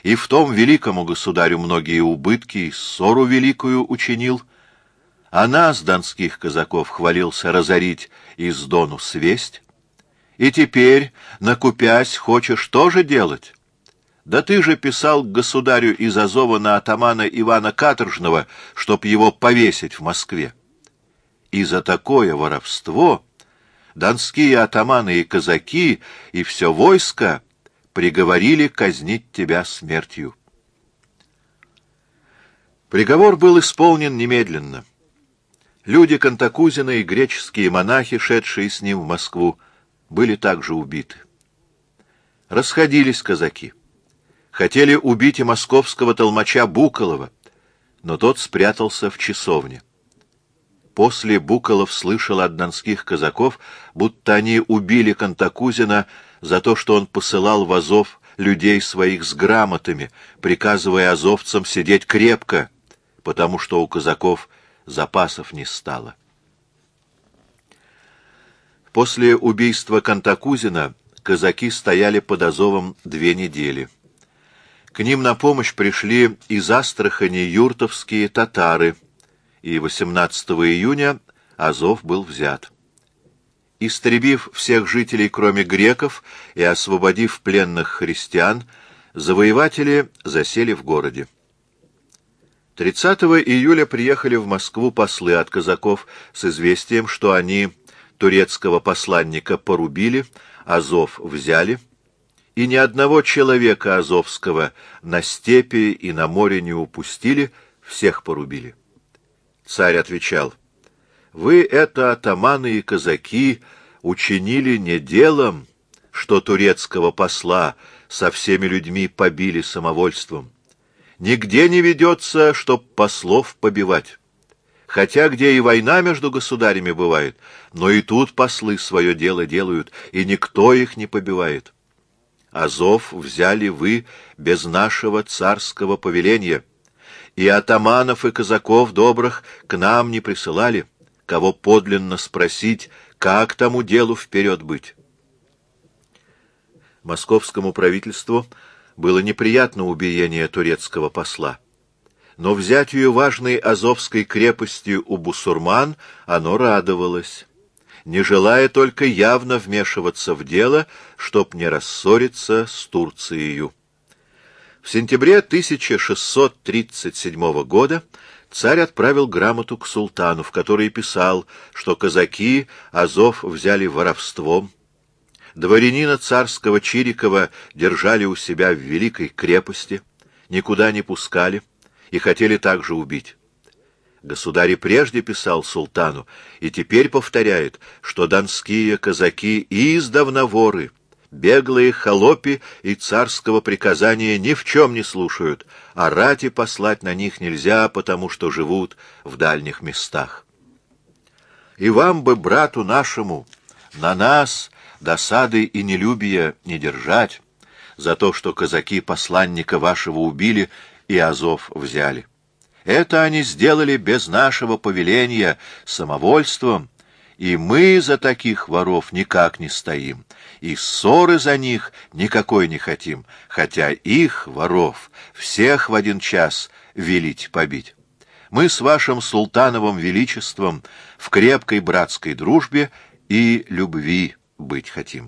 и в том великому государю многие убытки и ссору великую учинил, а нас, донских казаков, хвалился разорить из Дону свесть, и теперь, накупясь, хочешь тоже делать? Да ты же писал к государю из Азова на атамана Ивана Каторжного, чтоб его повесить в Москве. И за такое воровство донские атаманы и казаки и все войско приговорили казнить тебя смертью. Приговор был исполнен немедленно. Люди Кантакузина и греческие монахи, шедшие с ним в Москву, были также убиты. Расходились казаки. Хотели убить и московского толмача Буколова, но тот спрятался в часовне. После Буколов слышал от донских казаков, будто они убили Кантакузина за то, что он посылал в Азов людей своих с грамотами, приказывая азовцам сидеть крепко, потому что у казаков запасов не стало. После убийства Кантакузина казаки стояли под Азовом 2 недели. К ним на помощь пришли из Астрахани юртовские татары, и 18 июня Азов был взят. Истребив всех жителей, кроме греков, и освободив пленных христиан, завоеватели засели в городе. 30 июля приехали в Москву послы от казаков с известием, что они турецкого посланника порубили, Азов взяли, и ни одного человека азовского на степи и на море не упустили, всех порубили. Царь отвечал: «Вы, это атаманы и казаки, учинили не делом, что турецкого посла со всеми людьми побили самовольством. Нигде не ведется, чтоб послов побивать. Хотя где и война между государями бывает, но и тут послы свое дело делают, и никто их не побивает. Азов взяли вы без нашего царского повеления, и атаманов и казаков добрых к нам не присылали, кого подлинно спросить, как тому делу вперед быть». Московскому правительству было неприятно убиение турецкого посла, но взятию важной азовской крепости у бусурман оно радовалось, не желая только явно вмешиваться в дело, чтоб не рассориться с Турцией. В сентябре 1637 года царь отправил грамоту к султану, в которой писал, что казаки Азов взяли воровством, дворянина царского Чирикова держали у себя в великой крепости, никуда не пускали и хотели также убить. Государь и прежде писал султану, и теперь повторяет, что донские казаки издавна воры, беглые холопи и царского приказания ни в чем не слушают, а рати послать на них нельзя, потому что живут в дальних местах. И вам бы, брату нашему, на нас досады и нелюбия не держать за то, что казаки посланника вашего убили и Азов взяли. Это они сделали без нашего повеления, самовольством, и мы за таких воров никак не стоим, и ссоры за них никакой не хотим, хотя их, воров, всех в один час велить побить. Мы с вашим султановым величеством в крепкой братской дружбе и любви быть хотим».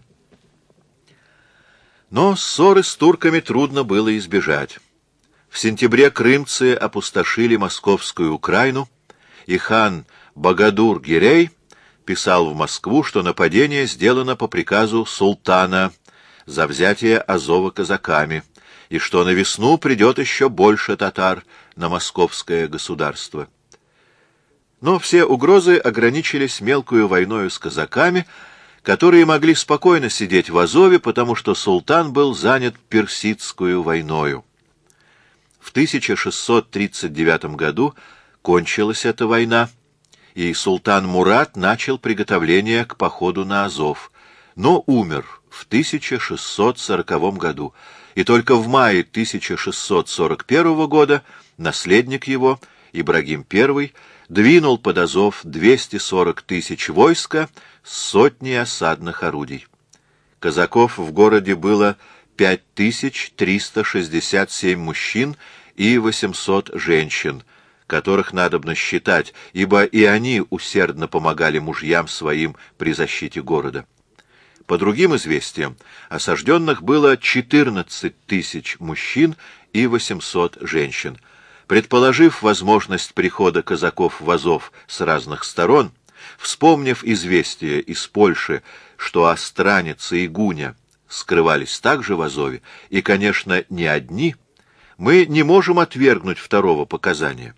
Но ссоры с турками трудно было избежать. В сентябре крымцы опустошили московскую Украину, и хан Багадур-Гирей писал в Москву, что нападение сделано по приказу султана за взятие Азова казаками, и что на весну придет еще больше татар на московское государство. Но все угрозы ограничились мелкою войною с казаками, которые могли спокойно сидеть в Азове, потому что султан был занят персидскую войною. В 1639 году кончилась эта война, и султан Мурат начал приготовление к походу на Азов, но умер в 1640 году, и только в мае 1641 года наследник его, Ибрагим I, двинул под Азов 240 тысяч войска с сотней осадных орудий. Казаков в городе было 5367 мужчин и 800 женщин, которых надобно считать, ибо и они усердно помогали мужьям своим при защите города. По другим известиям, осажденных было 14 тысяч мужчин и 800 женщин. Предположив возможность прихода казаков в Азов с разных сторон, вспомнив известия из Польши, что Остраница и Гуня скрывались также в Азове, и, конечно, не одни, мы не можем отвергнуть второго показания.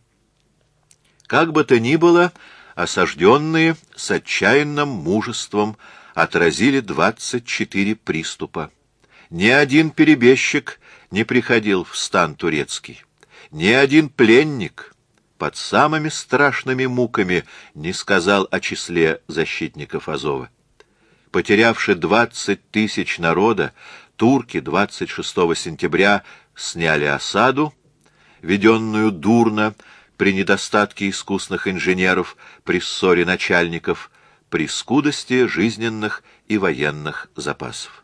Как бы то ни было, осажденные с отчаянным мужеством отразили 24 приступа. Ни один перебежчик не приходил в стан турецкий, ни один пленник под самыми страшными муками не сказал о числе защитников Азова. Потерявши 20 тысяч народа, турки 26 сентября сняли осаду, веденную дурно при недостатке искусных инженеров, при ссоре начальников, при скудости жизненных и военных запасов.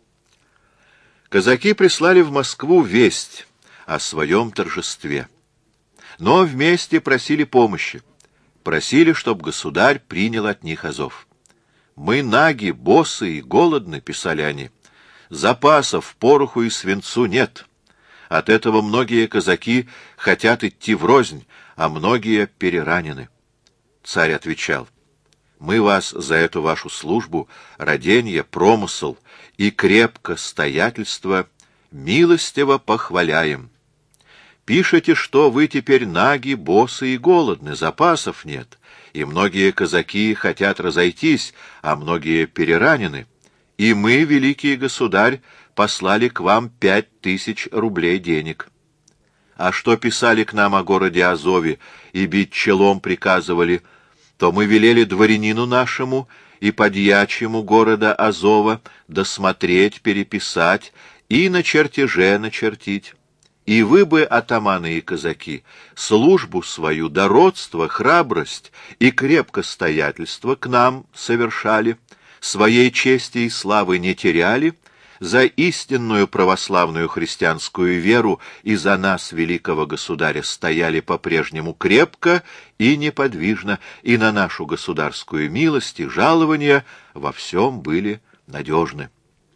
Казаки прислали в Москву весть о своем торжестве, но вместе просили помощи, просили, чтобы государь принял от них Азов. «Мы наги, босы и голодны», — писали они, — «запасов, пороху и свинцу нет. От этого многие казаки хотят идти врознь, а многие переранены». Царь отвечал: «Мы вас за эту вашу службу, раденье, промысл и крепко стоятельство милостиво похваляем. Пишете, что вы теперь наги, босы и голодны, запасов нет, и многие казаки хотят разойтись, а многие переранены. И мы, великий государь, послали к вам 5000 рублей денег. А что писали к нам о городе Азове и бить челом приказывали, то мы велели дворянину нашему и подьячему города Азова досмотреть, переписать и на чертеже начертить. И вы бы, атаманы и казаки, службу свою, дородство, храбрость и крепкостоятельство к нам совершали, своей чести и славы не теряли, за истинную православную христианскую веру и за нас, великого государя, стояли по-прежнему крепко и неподвижно, и на нашу государскую милость и жалование во всем были надежны».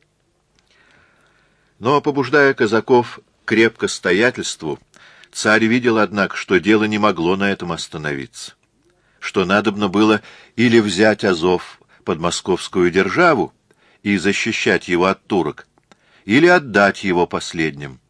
Но, побуждая казаков к крепкостоятельству, царь видел, однако, что дело не могло на этом остановиться, что надобно было или взять Азов под московскую державу и защищать его от турок, или отдать его последним,